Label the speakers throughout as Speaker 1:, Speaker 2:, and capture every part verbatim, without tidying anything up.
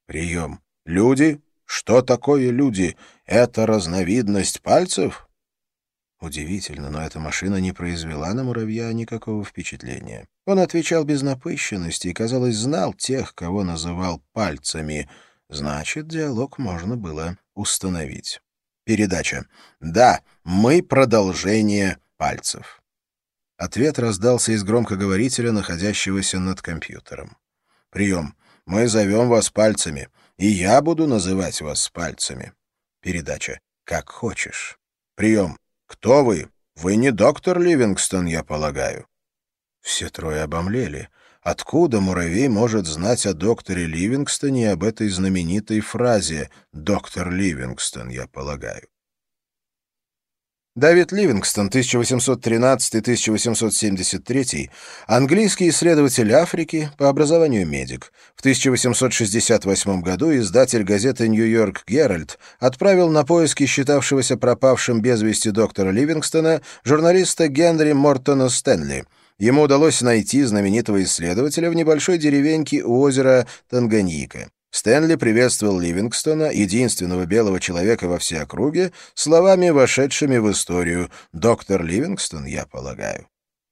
Speaker 1: Прием. Люди? Что такое люди? Это разновидность пальцев? Удивительно, но эта машина не произвела на муравья никакого впечатления. Он отвечал без напыщенности и, казалось, знал тех, кого называл пальцами. Значит, диалог можно было установить. Передача. Да, мы продолжение пальцев. Ответ раздался из громкоговорителя, находящегося над компьютером. Прием. Мы зовем вас пальцами, и я буду называть вас пальцами. Передача. Как хочешь. Прием. Кто вы? Вы не доктор Ливингстон, я полагаю. Все трое обомлели. Откуда муравей может знать о докторе Ливингстоне и об этой знаменитой фразе «доктор Ливингстон, я полагаю»? Дэвид Ливингстон, тысяча восемьсот тринадцатый — тысяча восемьсот семьдесят третий, английский исследователь Африки, по образованию медик. В тысяча восемьсот шестьдесят восьмом году издатель газеты «Нью-Йорк Геральд» отправил на поиски считавшегося пропавшим без вести доктора Ливингстона журналиста Генри Мортона Стэнли. Ему удалось найти знаменитого исследователя в небольшой деревеньке у озера Танганьика. Стэнли приветствовал Ливингстона, единственного белого человека во всей округе, словами, вошедшими в историю: «Доктор Ливингстон, я полагаю».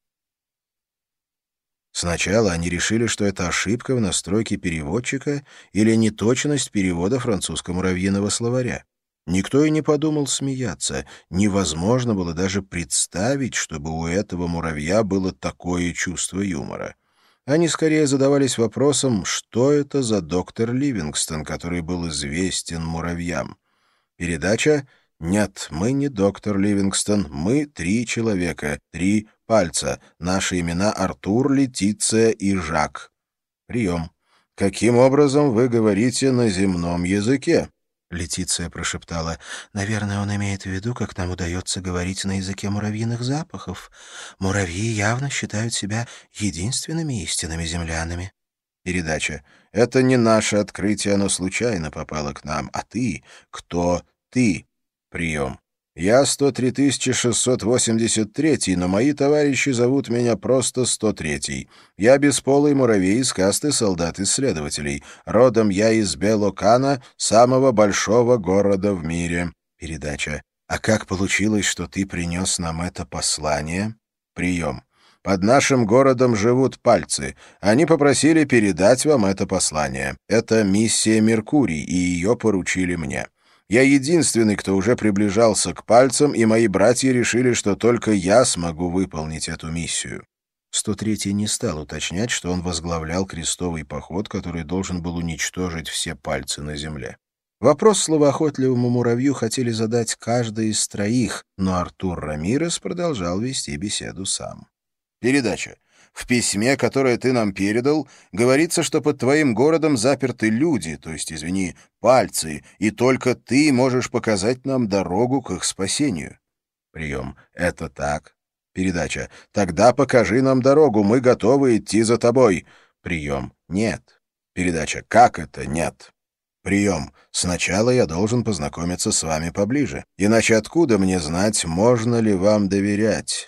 Speaker 1: Сначала они решили, что это ошибка в настройке переводчика или неточность перевода французско-муравьиного словаря. Никто и не подумал смеяться. Невозможно было даже представить, чтобы у этого муравья было такое чувство юмора. Они скорее задавались вопросом, что это за доктор Ливингстон, который был известен муравьям. Передача «Нет, мы не доктор Ливингстон, мы три человека, три пальца. Наши имена Артур, Летиция и Жак». Прием. Каким образом вы говорите на земном языке? Летиция прошептала: «Наверное, он имеет в виду, как нам удается говорить на языке муравьиных запахов. Муравьи явно считают себя единственными истинными землянами». Передача. «Это не наше открытие, оно случайно попало к нам. А ты? Кто ты?» Прием. «Я сто три тысячи шестьсот восемьдесят третий, но мои товарищи зовут меня просто сто третий. Я бесполый муравей из касты солдат-исследователей. Родом я из Белокана, самого большого города в мире». Передача. «А как получилось, что ты принес нам это послание?» Прием. «Под нашим городом живут пальцы. Они попросили передать вам это послание. Это миссия Меркурий, и ее поручили мне. Я единственный, кто уже приближался к пальцам, и мои братья решили, что только я смогу выполнить эту миссию». сто третий не стал уточнять, что он возглавлял крестовый поход, который должен был уничтожить все пальцы на земле. Вопрос словоохотливому муравью хотели задать каждый из троих, но Артур Рамирес продолжал вести беседу сам. Передача. В письме, которое ты нам передал, говорится, что под твоим городом заперты люди, то есть, извини, пальцы, и только ты можешь показать нам дорогу к их спасению. Прием. Это так. Передача. Тогда покажи нам дорогу, мы готовы идти за тобой. Прием. Нет. Передача. Как это нет? Прием. Сначала я должен познакомиться с вами поближе. Иначе откуда мне знать, можно ли вам доверять?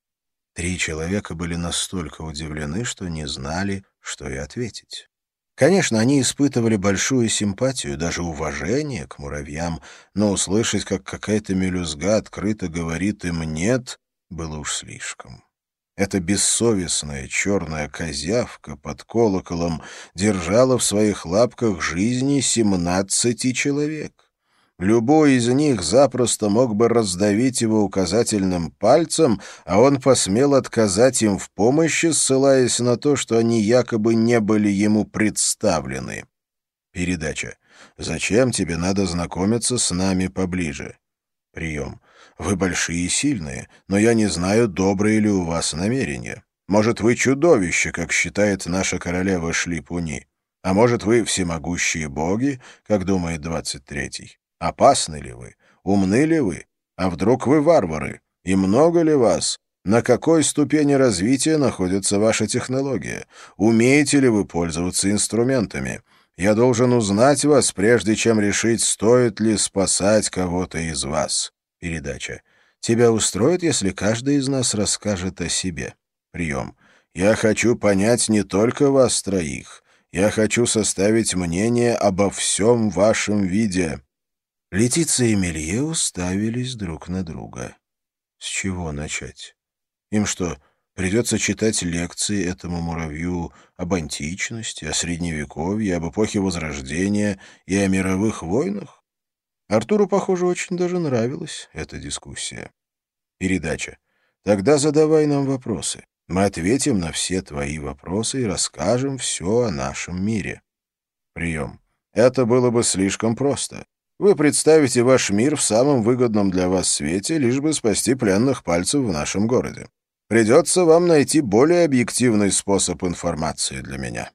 Speaker 1: Три человека были настолько удивлены, что не знали, что и ответить. Конечно, они испытывали большую симпатию, даже уважение к муравьям, но услышать, как какая-то мелюзга открыто говорит им «нет», было уж слишком. Эта бессовестная черная козявка под колоколом держала в своих лапках жизни семнадцати человек. Любой из них запросто мог бы раздавить его указательным пальцем, а он посмел отказать им в помощи, ссылаясь на то, что они якобы не были ему представлены. Передача. «Зачем тебе надо знакомиться с нами поближе?» Прием. «Вы большие и сильные, но я не знаю, добрые ли у вас намерения. Может, вы чудовище, как считает наша королева Шлипуни, а может, вы всемогущие боги, как думает двадцать третий. Опасны ли вы? Умны ли вы? А вдруг вы варвары? И много ли вас? На какой ступени развития находится ваша технология? Умеете ли вы пользоваться инструментами? Я должен узнать вас, прежде чем решить, стоит ли спасать кого-то из вас». Передача. «Тебя устроит, если каждый из нас расскажет о себе?» Прием. «Я хочу понять не только вас троих. Я хочу составить мнение обо всем вашем виде». Летиция и Мелье уставились друг на друга. С чего начать? Им что, придется читать лекции этому муравью об античности, о Средневековье, об эпохе Возрождения и о мировых войнах? Артуру, похоже, очень даже нравилась эта дискуссия. Передача. Тогда задавай нам вопросы. Мы ответим на все твои вопросы и расскажем все о нашем мире. Прием. Это было бы слишком просто. Вы представите ваш мир в самом выгодном для вас свете, лишь бы спасти пленных пальцев в нашем городе. Придется вам найти более объективный способ информации для меня.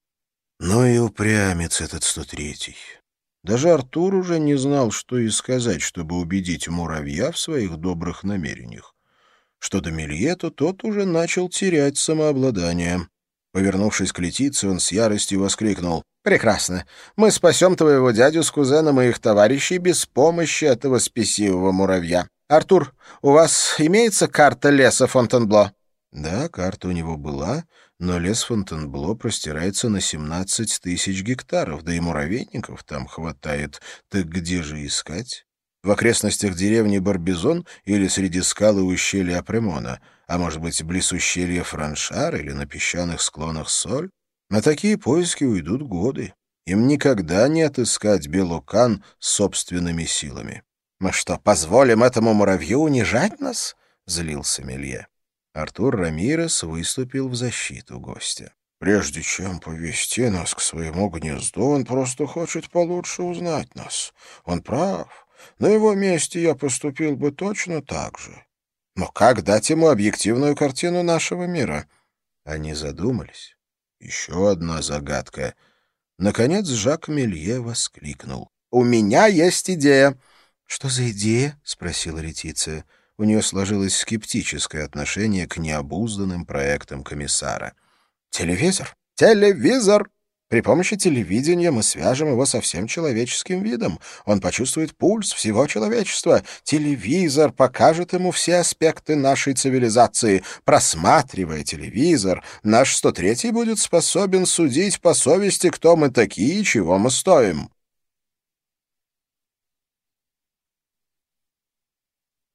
Speaker 1: Ну и упрямец этот сто третий. Даже Артур уже не знал, что и сказать, чтобы убедить муравья в своих добрых намерениях. Что до Мелье, то тот уже начал терять самообладание. Повернувшись к Летиции, он с яростью воскликнул: «Прекрасно. Мы спасем твоего дядю с кузеном и их товарищей без помощи этого спесивого муравья. Артур, у вас имеется карта леса Фонтенбло?» Да, карта у него была, но лес Фонтенбло простирается на семнадцать тысяч гектаров, да и муравейников там хватает. Так где же искать? В окрестностях деревни Барбизон или среди скал и ущелья Апремона, а может быть, близ ущелья Франшар или на песчаных склонах Соль? На такие поиски уйдут годы. Им никогда не отыскать Белокан собственными силами. «Мы что, позволим этому муравью унижать нас?» — злился Мелье. Артур Рамирес выступил в защиту гостя. «Прежде чем повести нас к своему гнезду, он просто хочет получше узнать нас. Он прав. На его месте я поступил бы точно так же. Но как дать ему объективную картину нашего мира?» Они задумались. Еще одна загадка. Наконец Жак Мелье воскликнул: «У меня есть идея!» «Что за идея?» — спросила Летиция. У нее сложилось скептическое отношение к необузданным проектам комиссара. «Телевизор! Телевизор! При помощи телевидения мы свяжем его со всем человеческим видом. Он почувствует пульс всего человечества. Телевизор покажет ему все аспекты нашей цивилизации. Просматривая телевизор, наш сто третий будет способен судить по совести, кто мы такие и чего мы стоим».